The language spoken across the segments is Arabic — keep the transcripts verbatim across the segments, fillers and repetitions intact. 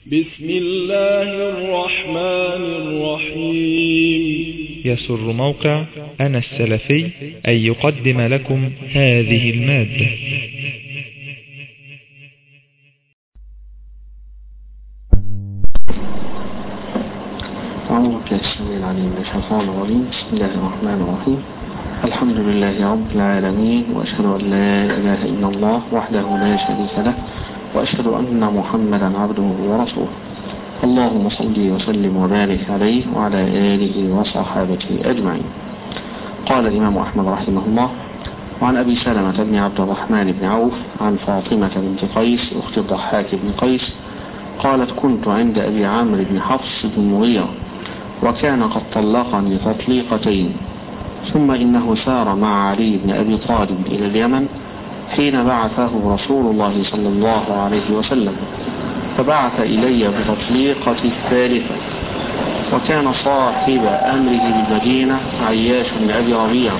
بسم الله الرحمن الرحيم. يسر موقع أنا السلفي أن يقدم لكم هذه المادة. أعوذ بالله السميع العليم من الشيطان الرجيم. بسم الله الرحمن الرحيم. الحمد لله رب العالمين، وأشهد أن لا إله إلا الله وحده لا شريك له، وأشهد أن محمدا عبده ورسوله. اللهم صل وسلم وبارك عليه وعلى آله وصحابته أجمعين. قال الإمام أحمد رحمه الله: وعن أبي سلمة بن عبد الرحمن بن عوف عن فاطمة بنت قيس أخت الضحاك بن قيس قالت: كنت عند أبي عمرو بن حفص بن المغيرة، وكان قد طلقني تطليقتين، ثم إنه سار مع علي بن أبي طالب إلى اليمن حين بعثه رسول الله صلى الله عليه وسلم، فبعث إلي بتطليقة الثالثة، وكان صاحب أمره بالمدينة عياش بن أبي ربيعة.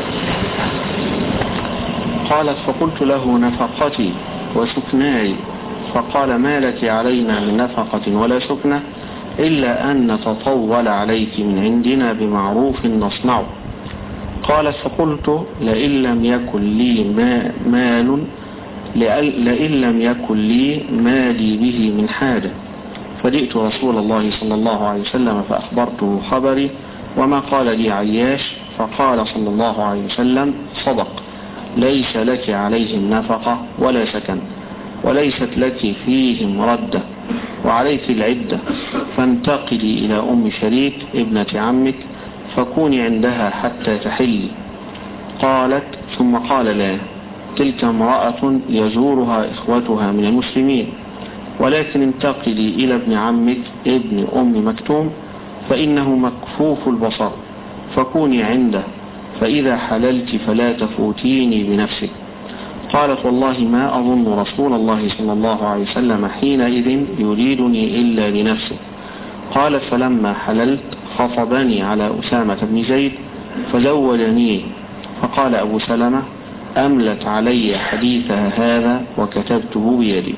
قالت: فقلت له: نفقتي وسكناي. فقال: ما لك علينا من نفقة ولا سكنة إلا أن نتطول عليك من عندنا بمعروف نصنعه. قالت: فقلت: لئن لم يكن لي مال لئن لم يكن لي مالي به من حاجة. فجئت رسول الله صلى الله عليه وسلم فأخبرته خبري وما قال لي عياش، فقال صلى الله عليه وسلم: صدق، ليس لك عليهم نفقة ولا سكن، وليست لك فيهم ردة، وعليك العدة، فانتقلي إلى أم شريك ابنة عمك فكوني عندها حتى تحلي. قالت: ثم قال: لا، تلك امرأة يزورها إخوتها من المسلمين، ولكن انتقلي إلى ابن عمك ابن أم مكتوم فإنه مكفوف البصر، فكوني عنده، فإذا حللت فلا تفوتيني بنفسك. قالت: والله ما أظن رسول الله صلى الله عليه وسلم حينئذ يريدني إلا لنفسه. قالت: فلما حللت خطبني على أسامة بن زيد فزوجنيه. فقال أبو سلمة: أملت علي حديثها هذا وكتبته بيدي.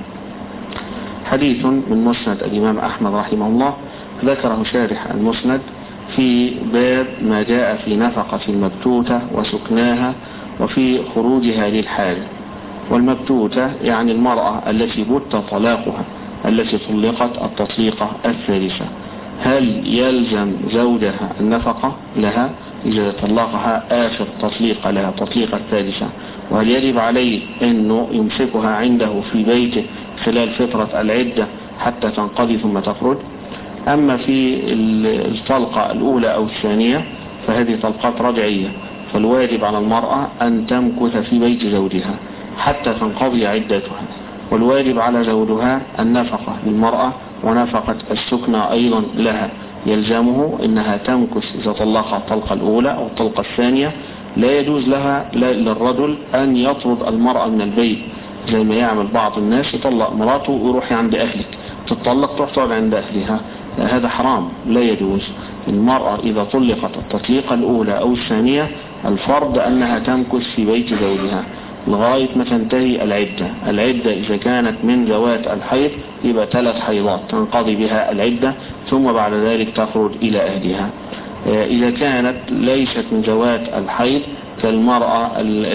حديث من مسند الإمام أحمد رحمه الله، ذكره شارح المسند في باب ما جاء في نفقة المبتوتة وسكناها وفي خروجها للحاجة. والمبتوتة يعني المرأة التي بت طلاقها، التي طلقت التطليقة الثالثة. هل يلزم زوجها النفقة لها إذا طلقها آخر تطليق لها التطليقة الثالثة؟ وهل يجب عليه أنه يمسكها عنده في بيته خلال فترة العدة حتى تنقضي ثم تخرج؟ أما في الطلقة الأولى أو الثانية فهذه طلقات رجعية، فالواجب على المرأة أن تمكث في بيت زوجها حتى تنقضي عدتها، والواجب على زوجها النفقة للمرأة ونفقة السكنى أيضا لها، يلزمه إنها تمكث إذا طلقها الطلقة الأولى أو الطلقة الثانية. لا يجوز لها للرجل أن يطرد المرأة من البيت زي ما يعمل بعض الناس، يطلق مراته ويروح عند أهلك، تطلق تروح تقعد عند أهلها، هذا حرام، لا يجوز. المرأة إذا طلقت التطليقة الأولى أو الثانية الفرض أنها تمكث في بيت زوجها لغاية ما تنتهي العدة. العدة إذا كانت من ذوات الحيض يبقى ثلاث حيضات تنقضي بها العدة، ثم بعد ذلك تخرج إلى أهلها. إذا كانت ليست من ذوات الحيض كالمرأة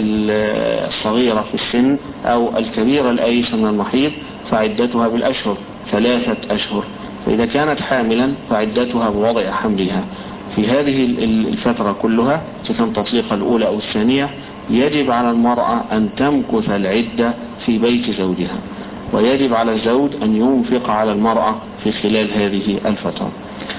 الصغيرة في السن أو الكبيرة الأيسة من المحيض فعدتها بالأشهر ثلاثة أشهر. فإذا كانت حاملا فعدتها بوضع حملها. في هذه الفترة كلها سواء التطليقة الأولى أو الثانية يجب على المرأة أن تمكث العدة في بيت زوجها، ويجب على الزوج أن ينفق على المرأة في خلال هذه الفترة.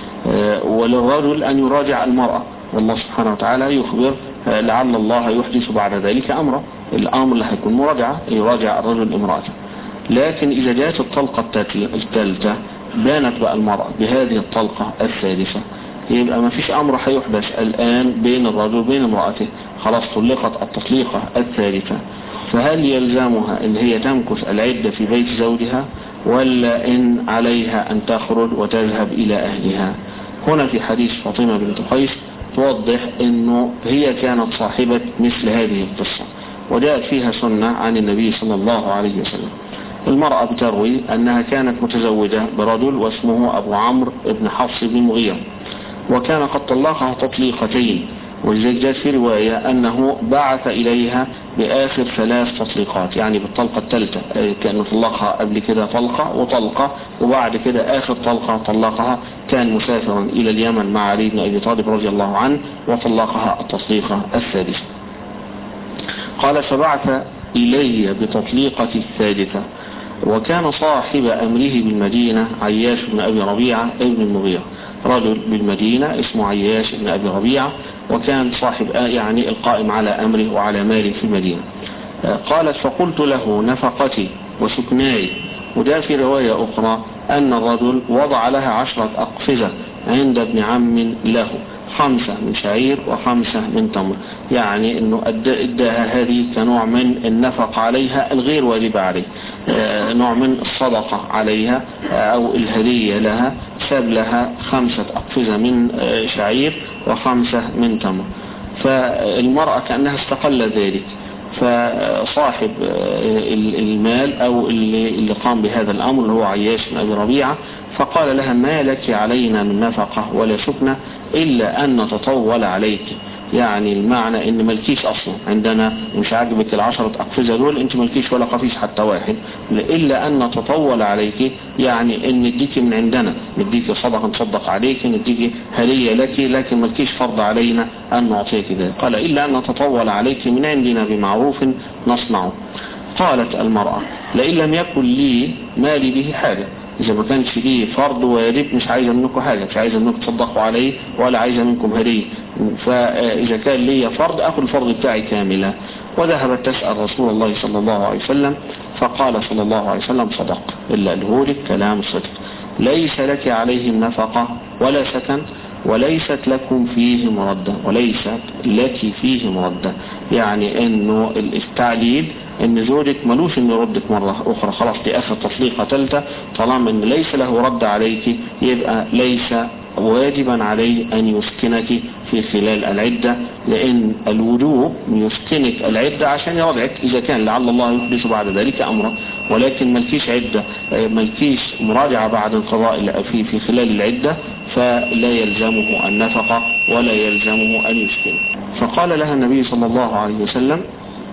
وللرجل أن يراجع المرأة، والله سبحانه وتعالى يخبر لعل الله يحدث بعد ذلك أمرا، الأمر اللي هيكون مراجعة، يراجع الرجل امرأته. لكن إذا جاءت الطلقة الثالثة بانت بقى المرأة بهذه الطلقة الثالثة، يبقى ما فيش أمر هيحدث الآن بين الرجل وبين امرأته، خلاص طلقت التطليقة الثالثة. فهل يلزمها ان هي تمكث العدة في بيت زوجها ولا ان عليها ان تخرج وتذهب الى اهلها؟ هنا في حديث فاطمة بنت قيس توضح انه هي كانت صاحبة مثل هذه القصة، وجاءت فيها سنة عن النبي صلى الله عليه وسلم. المرأة بتروي أنها كانت متزوجة برجل واسمه أبو عمرو بن حفص بن مغيرة، وكان قد طلقها تطليقتين، وجاءت في رواية أنه بعث إليها بآخر ثلاث تطليقات، يعني بالطلقة الثالثة كان طلقها قبل كده طلقة وطلقة، وبعد كده آخر طلقة طلقها كان مسافرا إلى اليمن مع علي بن أبي طالب رضي الله عنه وطلقها التطليقة الثالثة. قال فبعث إلي بتطليقة الثالثة، وكان صاحب أمره بالمدينة عياش بن أبي ربيعة ابن المغيرة، رجل بالمدينة اسمه عياش بن أبي ربيعة، وكان صاحب يعني القائم على أمره وعلى ماله في المدينة. قالت فقلت له نفقتي وسكناي، وده في رواية أخرى أن الرجل وضع لها عشرة أقفزة عند ابن عم له، خمسة من شعير وخمسة من تمر، يعني انه اداها هذه كنوع من النفقة عليها الغير واجبة عليه، نوع من الصدقة عليها او الهدية لها، ساب لها خمسة أقفزة من شعير وخمسة من تمر. فالمرأة كأنها استقل ذلك، فصاحب المال او اللي قام بهذا الامر اللي هو عياش بن ابي ربيعة فقال لها ما لك علينا من نفقة ولا سكنة إلا أن نتطول عليك، يعني المعنى ان ملكيش اصلا عندنا، مش عاجبك العشرة اقفزة دول انت ملكيش ولا قفيش حتى واحد، الا ان نتطول عليك، يعني ان نديك من عندنا، نديك صدقة نصدق عليك، نديك هدية لك، لكن ملكيش فرض علينا ان نعطيك ذلك. قال الا ان نتطول عليك من عندنا بمعروف نصنعه. قالت المرأة لئن لم يكن لي مالي به حاجة، إذا ما كانش فيه فرض واجب مش عايزة منكم حاجة، مش عايزة منكم تصدقوا عليه ولا عايزة منكم هدية، فإذا كان لي فرض أخذ الفرض بتاعي كاملا. وذهبت تسأل رسول الله صلى الله عليه وسلم فقال صلى الله عليه وسلم صدق، إلا الهولك كلام الصدق، ليس لك عليهم نفقة ولا سكن وليست لكم فيه مردة، وليست لك فيه مردة، يعني انه التعليل ان زوجك ملوش انه يردك مرة اخرى، خلاص دي اخر تطليقة ثالثة، طالما ان ليس له رد عليك يبقى ليس واجبا عليه ان يسكنك في خلال العدة، لان الوجوب يسكنك العدة عشان يرجعك اذا كان لعل الله يحدث بعد ذلك امره، ولكن ملكيش عدة، ملكيش مراجعة بعد انقضاء في في خلال العدة، فلا يلزمه النفقة ولا يلزمه ان يسكن. فقال لها النبي صلى الله عليه وسلم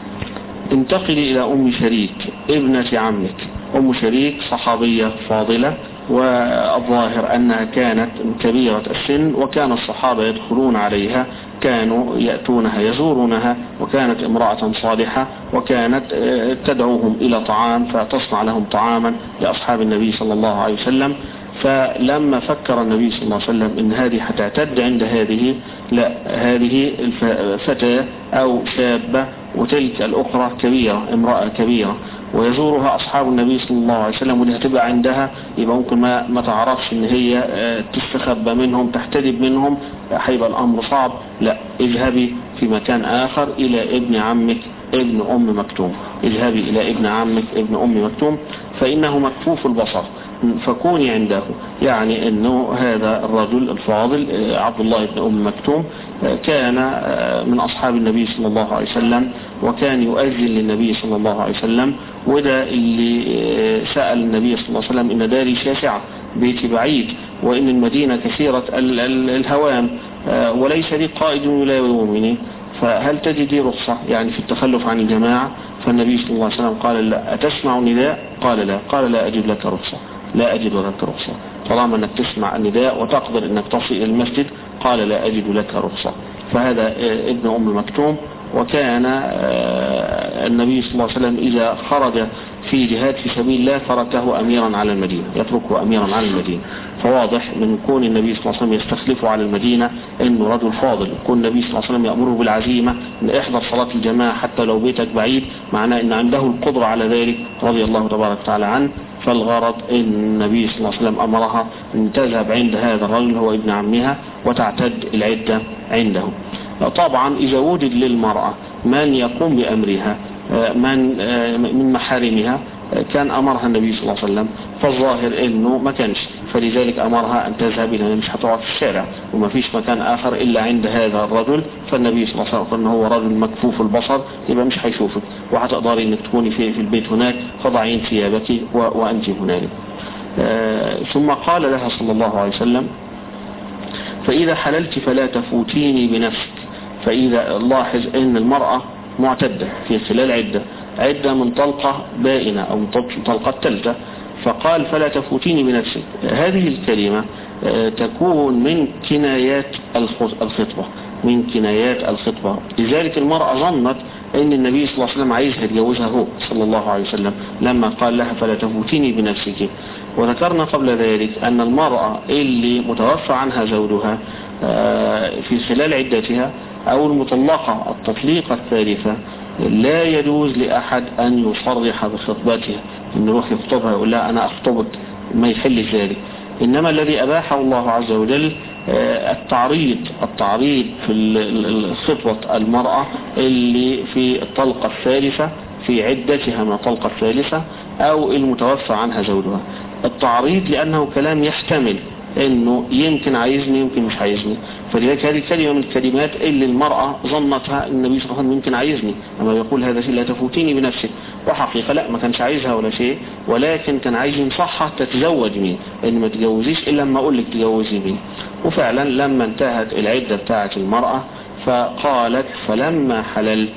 انتقلي الى ام شريك ابنة عمك. ام شريك صحابية فاضلة، والظاهر انها كانت كبيرة السن، وكان الصحابة يدخلون عليها، كانوا يأتونها يزورونها، وكانت امرأة صالحة، وكانت تدعوهم الى طعام فتصنع لهم طعاما لاصحاب النبي صلى الله عليه وسلم. فلما فكر النبي صلى الله عليه وسلم ان هذه هتعتد عند هذه، لا هذه فتاة او شابة وتلك الاخرى كبيرة، امرأة كبيرة، ويزورها اصحاب النبي صلى الله عليه وسلم، ودي هتبقى عندها يبقى ممكن ما ما تعرفش ان هي تستخبى منهم تحتجب منهم، هيبقى الامر صعب. لا اذهبي في مكان اخر الى ابن عمك ابن ام مكتوم، اذهبي الى ابن عمك ابن ام مكتوم فانه مكفوف البصر فكوني عنده، يعني انه هذا الرجل الفاضل عبد الله بن ام مكتوم كان من اصحاب النبي صلى الله عليه وسلم، وكان يؤذن للنبي صلى الله عليه وسلم، وده اللي سأل النبي صلى الله عليه وسلم ان داري شاسعة بيتي بعيد، وان المدينة كثيرة الهوام وليس لي قائد ولا يؤمني، فهل تجدي رخصة يعني في التخلف عن الجماعة؟ فالنبي صلى الله عليه وسلم قال لا. أتسمع نداء؟ قال لا. قال لا أجد لك رخصة، لا أجد لك رخصة، طالما أنك تسمع النداء وتقدر أنك تصل إلى المسجد، قال لا أجد لك رخصة. فهذا ابن أم مكتوم، وكان النبي صلى الله عليه وسلم إذا خرج في جهاد في سبيل الله تركه أميرا على المدينة، يتركه أميرا على المدينة. فواضح من كون النبي صلى الله عليه وسلم يستخلفه على المدينة انه رجل فاضل، كون النبي صلى الله عليه وسلم يأمره بالعزيمة ان احضر صلاة الجماعة حتى لو بيتك بعيد، معناه ان عنده القدرة على ذلك رضي الله تبارك وتعالى عنه. فالغرض ان النبي صلى الله عليه وسلم امرها ان تذهب عند هذا الرجل هو ابن عمها وتعتد العدة عنده. طبعا اذا وجد للمرأة من يقوم بامرها من من محارمها كان أمرها النبي صلى الله عليه وسلم، فالظاهر إنه ما كانش، فلذلك أمرها أن تذهب إلى، مش هتقعد في الشارع وما فيش مكان آخر إلا عند هذا الرجل، فالنبي صلى الله عليه وسلم إنه هو رجل مكفوف البصر يبقى مش هيشوفك، وهتقدري إنك تكوني في في البيت هناك فضعين ثيابك وأنت هنالك. آه ثم قال لها صلى الله عليه وسلم: فإذا حللت فلا تفوتيني بنفسك. فإذا لاحظ أن المرأة معتدة في خلال عدة عدة من طلقة بائنة أو من طلقة ثالثة، فقال: فلا تفوتيني بنفسك. هذه الكلمة تكون من كنايات الخطبة، من كنايات الخطبة. لذلك المرأة ظنت أن النبي صلى الله عليه وسلم عايزها يتجوزها هو صلى الله عليه وسلم لما قال لها: فلا تفوتيني بنفسك. وذكرنا قبل ذلك أن المرأة اللي متوفى عنها زوجها في خلال عدتها أو المطلقة التطليقة الثالثة لا يجوز لأحد أن يصرح بخطبتها، أن يروح يخطبها يقول لها أنا أخطبك، ما يحل ذلك. إنما الذي أباحه الله عز وجل التعريض التعريض في خطبة المرأة اللي في الطلقة الثالثة في عدتها من الطلقة الثالثة أو المتوفى عنها زوجها. التعريض لأنه كلام يحتمل انه يمكن عايزني يمكن مش عايزني، فلذلك هذه كلمة من الكلمات اللي المرأة ظنتها النبي صلى الله عليه وسلم يمكن عايزني، اما يقول هذا شيء لا تفوتيني بنفسك، وحقيقة لا، ما كانش عايزها ولا شيء، ولكن كان عايز ينصحها تتزوج مين، ان ما تجوزيش الا لما اقول لك تجوزي مين. وفعلا لما انتهت العدة بتاعة المرأة فقالت: فلما حللت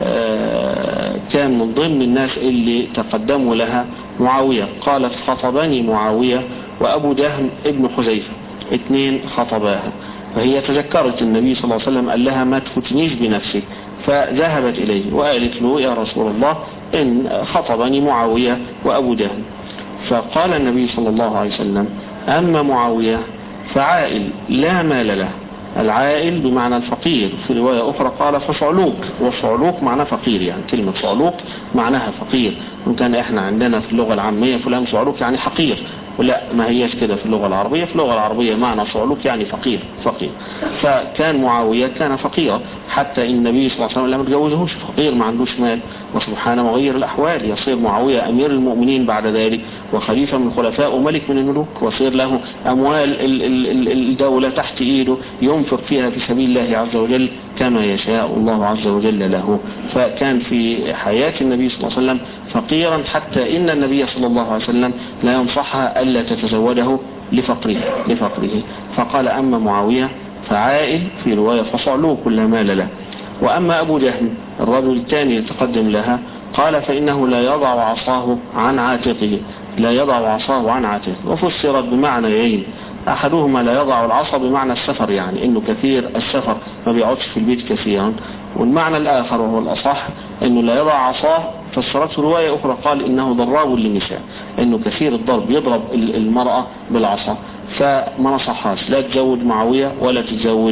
كان من ضمن الناس اللي تقدموا لها معاوية، قالت: خطبني معاوية وأبو جهم ابن حذيفة، اثنين خطباها. فهي تذكرت النبي صلى الله عليه وسلم قال لها: ما تفتنيش بنفسك، فذهبت إليه وقالت له: يا رسول الله إن خطبني معاوية وأبو جهم. فقال النبي صلى الله عليه وسلم: أما معاوية فعائل لا مال له. العائل بمعنى الفقير، في رواية أخرى قال فصعلوك، والصعلوك معناه فقير، يعني كلمة صعلوك معناها فقير. وإن كان إحنا عندنا في اللغة العامية فلان صعلوك يعني حقير، ولا ما هيش كده في اللغة العربية. في اللغة العربية معنى صعلوك يعني فقير فقير. فكان معاوية كان فقيرا، حتى النبي صلى الله عليه وسلم لم يتجوزهوش، فقير ما عندوش مال. وسبحان مغير الأحوال، يصير معاوية أمير المؤمنين بعد ذلك وخليفة من الخلفاء وملك من الملوك، وصير له أموال الدولة تحت إيده ينفق فيها في سبيل الله عز وجل كما يشاء الله عز وجل له. فكان في حياة النبي صلى الله عليه وسلم فقيرا، حتى إن النبي صلى الله عليه وسلم لا ينصحها ألا تتزوجه لفقره لفقره فقال: أما معاوية فعائل، في رواية فصعلوه كل مال له. وأما أبو جهم الرجل الثاني يتقدم لها قال: فإنه لا يضع عصاه عن عاتقه، لا يضع عصاه عن عاتقه. وفسرت بمعنيين: أحدهما لا يضع العصا بمعنى السفر، يعني إنه كثير السفر ما بيقعدش في البيت كثيرا. والمعنى الآخر وهو الأصح إنه لا يضع عصاه، فسرته رواية أخرى قال إنه ضراب للنساء، إنه كثير الضرب يضرب المرأة بالعصا. فما نصحهاش لا تزوج معاوية ولا تتزوج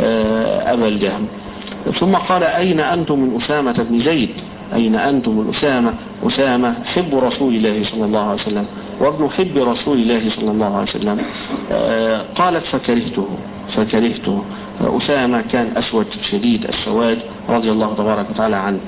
أبا الجهم. ثم قال: أين أنتم من أسامة بن زيد؟ أين أنتم من أسامة؟ أسامة حب رسول الله صلى الله عليه وسلم وابن حب رسول الله صلى الله عليه وسلم. قالت: فكرهته فكرهته. أسامة كان أسود شديد السواد رضي الله تبارك وتعالى عنه،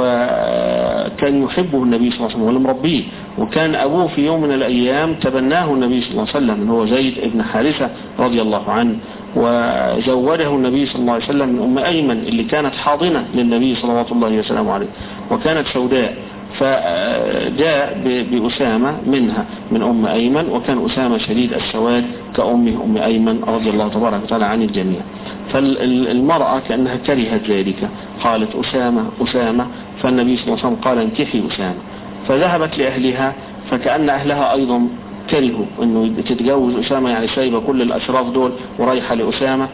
وكان يحبه النبي صلى الله عليه وسلم ولمربيه. وكان أبوه في يوم من الأيام تبناه النبي صلى الله عليه وسلم، هو زيد بن حارثة رضي الله عنه، وزوجه النبي صلى الله عليه وسلم من أم أيمن اللي كانت حاضنة للنبي صلى الله عليه وسلم عليه، وكانت سوداء. فجاء بأسامة منها من أم أيمن، وكان أسامة شديد السواد كأمه أم أيمن رضي الله تبارك وتعالى عن الجميع. فالمرأة كأنها كرهت ذلك، قالت: أسامة أسامة. فالنبي صلى الله عليه وسلم قال: انكحي أسامة. فذهبت لأهلها، فكأن أهلها أيضا كرهوا انه تتجوز أسامة، يعني سايبة كل الأشراف دول ورايحة لأسامة.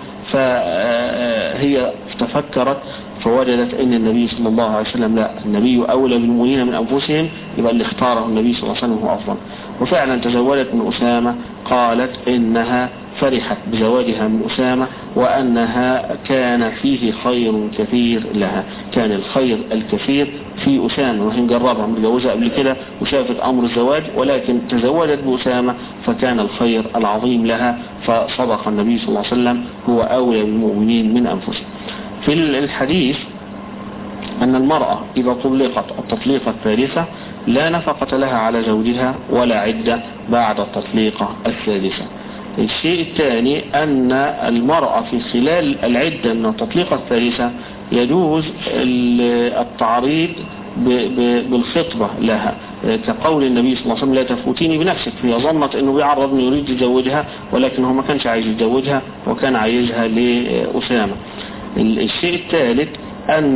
فهي تفكرت فوجدت ان النبي صلى الله عليه وسلم لا، النبي أولى بالمؤمنين من أنفسهم، يبقى اللي اختاره النبي صلى الله عليه وسلم هو أفضل. وفعلا تزوجت من أسامة. قالت إنها فرحت بزواجها من أسامة، وأنها كان فيه خير كثير لها، كان الخير الكثير في أسامة، وهي مجربها متجوزة قبل كده وشافت أمر الزواج، ولكن تزوجت بأسامة فكان الخير العظيم لها. فصدق النبي صلى الله عليه وسلم: هو أولى بالمؤمنين من أنفسهم. في الحديث أن المرأة إذا طلقت التطليقة الثالثة لا نفقة لها على زوجها ولا عدة بعد التطليقة الثالثة. الشيء الثاني أن المرأة في خلال العدة من التطليقة الثالثة يجوز التعريض بالخطبة لها، كقول النبي صلى الله عليه وسلم لا تفوتيني بنفسك. هي ظنت انه بيعرض انه يريد يزوجها، ولكن هو ما كانش عايز يزوجها وكان عايزها لأسامة. الشيء الثالث أن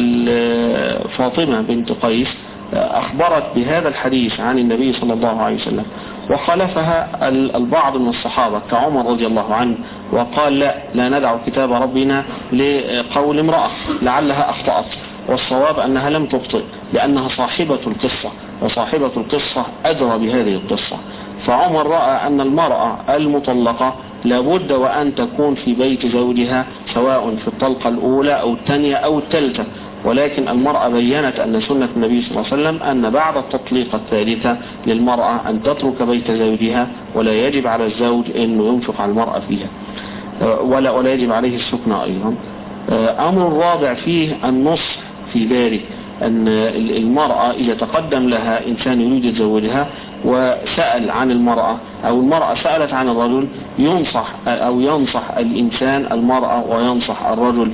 فاطمة بنت قيس أخبرت بهذا الحديث عن النبي صلى الله عليه وسلم، وخالفها البعض من الصحابة كعمر رضي الله عنه، وقال لا لا ندع كتاب ربنا لقول امرأة لعلها أخطأت، والصواب أنها لم تخطئ لأنها صاحبة القصة، وصاحبة القصة أدرى بهذه القصة. فعمر رأى أن المرأة المطلقة لابد وأن تكون في بيت زوجها سواء في الطلقة الأولى أو الثانية أو الثالثة، ولكن المرأة بينت أن سنة النبي صلى الله عليه وسلم أن بعد التطليقة الثالثة للمرأة أن تترك بيت زوجها، ولا يجب على الزوج أنه ينفق على المرأة فيها، ولا ولا يجب عليه السكن أيضا. أمر رابع فيه النصح في ذلك، أن المرأة إذا تقدم لها إنسان يريد يتزوجها وسأل عن المرأة أو المرأة سألت عن الرجل، ينصح أو ينصح الإنسان المرأة وينصح الرجل.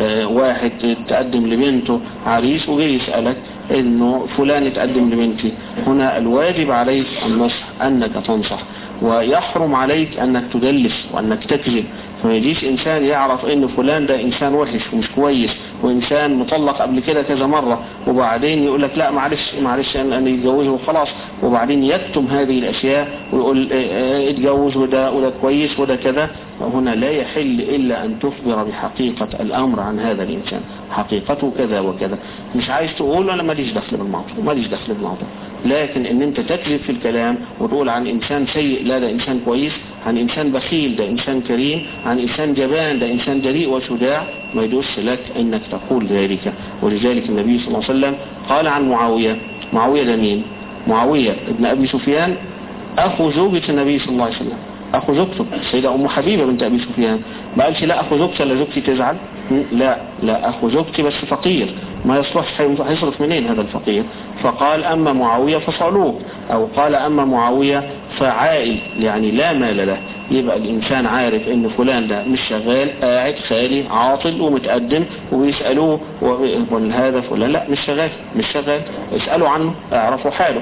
واحد تقدم لبنته عريس وجي يسألك إنه فلان تقدم لبنتي، هنا الواجب عليك النصح أنك تنصح، ويحرم عليك أنك تدلس وأنك تكذب. فما يجيش إنسان يعرف إن فلان ده إنسان وحش ومش كويس وإنسان مطلق قبل كده كذا مرة، وبعدين يقول لك لا معلش معلش أنا يتجوزه وخلاص، وبعدين يكتم هذه الأشياء ويقول اتجوز وده وده كويس وده كذا. هنا لا يحل إلا أن تخبر بحقيقة الأمر عن هذا الإنسان، حقيقته كذا وكذا. مش عايز تقول أنا ماليش دخل بالموضوع، ماليش دخل بالموضوع، لكن إن أنت تكذب في الكلام وتقول عن إنسان سيء لا ده إنسان كويس، عن إنسان بخيل ده إنسان كريم، عن إنسان جبان ده إنسان جريء وشجاع، ما يدوش لك إنك تقول ذلك. ولذلك النبي صلى الله عليه وسلم قال عن معاوية، معاوية ده مين؟ معاوية ابن أبي سفيان أخو زوجة النبي صلى الله عليه وسلم، أخو زوجته السيدة أم حبيبة بنت أبي سفيان. ما قالش لا أخو زوجتي لا زوجتي تزعل، لا لا أخو زوجتي بس فقير ما يصلحش، هيصرف منين هذا الفقير؟ فقال أما معاوية فصعلوه، أو قال أما معاوية فعائل يعني لا مال له. يبقى الإنسان عارف إن فلان ده مش شغال، قاعد خالي عاطل ومتقدم وبيسألوه ويقول هذا فلان لا مش شغال مش شغال اسألوا عنه اعرفوا حاله.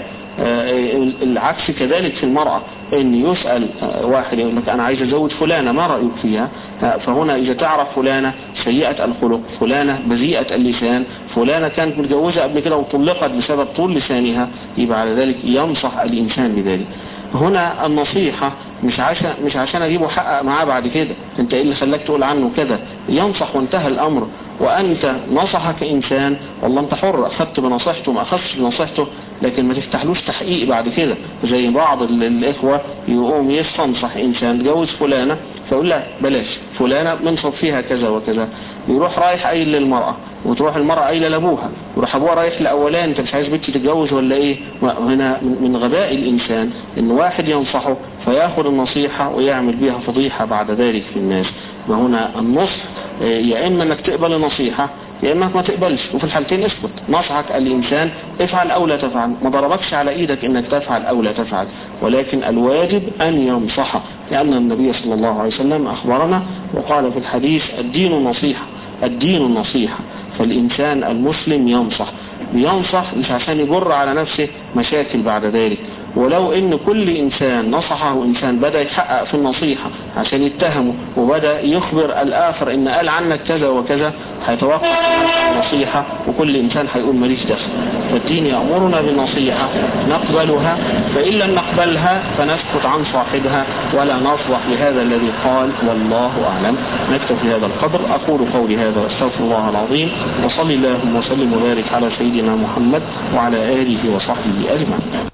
العكس كذلك في المرأة، ان يسأل واحد يقول لك انا عايز ازوج فلانة ما رأيك فيها؟ فهنا اذا تعرف فلانة سيئة الخلق، فلانة بذيئة اللسان، فلانة كانت متجوزة قبل كده وطلقت بسبب طول لسانها، يبقى على ذلك ينصح الانسان بذلك. هنا النصيحة مش عشان مش عشان اجيبه حقق معاه بعد كده انت ايه اللي خلاك تقول عنه كذا، ينصح وانتهى الامر. وانت نصحك انسان والله انت حر، اخذت بنصيحته ما اخذتش بنصيحته، لكن ما تفتحلوش تحقيق بعد كده. زي بعض الاخوة يقوم يستنصح انسان جوز فلانة فيقول لا بلاش فلانة منصب فيها كذا وكذا، يروح رايح قايل للمرأة وتروح المرأة قايله لابوها، وراح ابوها رايح لاولان انت مش عايز بنتي تتجوز ولا ايه. هنا من غباء الانسان ان واحد ينصحه فياخذ النصيحة ويعمل بها فضيحة بعد ذلك في الناس. وهنا النصح يا اما انك تقبل النصيحة يا اما ما تقبلش، وفي الحالتين اسكت. نصحك الانسان افعل او لا تفعل، ما ضربكش على ايدك انك تفعل او لا تفعل، ولكن الواجب ان ينصح، لان النبي صلى الله عليه وسلم اخبرنا وقال في الحديث الدين النصيحة، الدين النصيحة. فالإنسان المسلم ينصح، بينصح مش عشان يجر على نفسه مشاكل بعد ذلك. ولو ان كل انسان نصحه انسان بدأ يحقق في النصيحة عشان يتهمه وبدأ يخبر الاخر ان قال عنك كذا وكذا، هيتوقف النصيحة وكل انسان هيقول ماليش دخل. فالدين يأمرنا بالنصيحة نقبلها، فإن لم نقبلها فنسكت عن صاحبها ولا نصلح لهذا الذي قال والله أعلم. نكتفي هذا القدر. أقول قولي هذا واستغفر الله العظيم، وصلي اللهم وسلم وبارك على سيدنا محمد وعلى آله وصحبه أجمعين.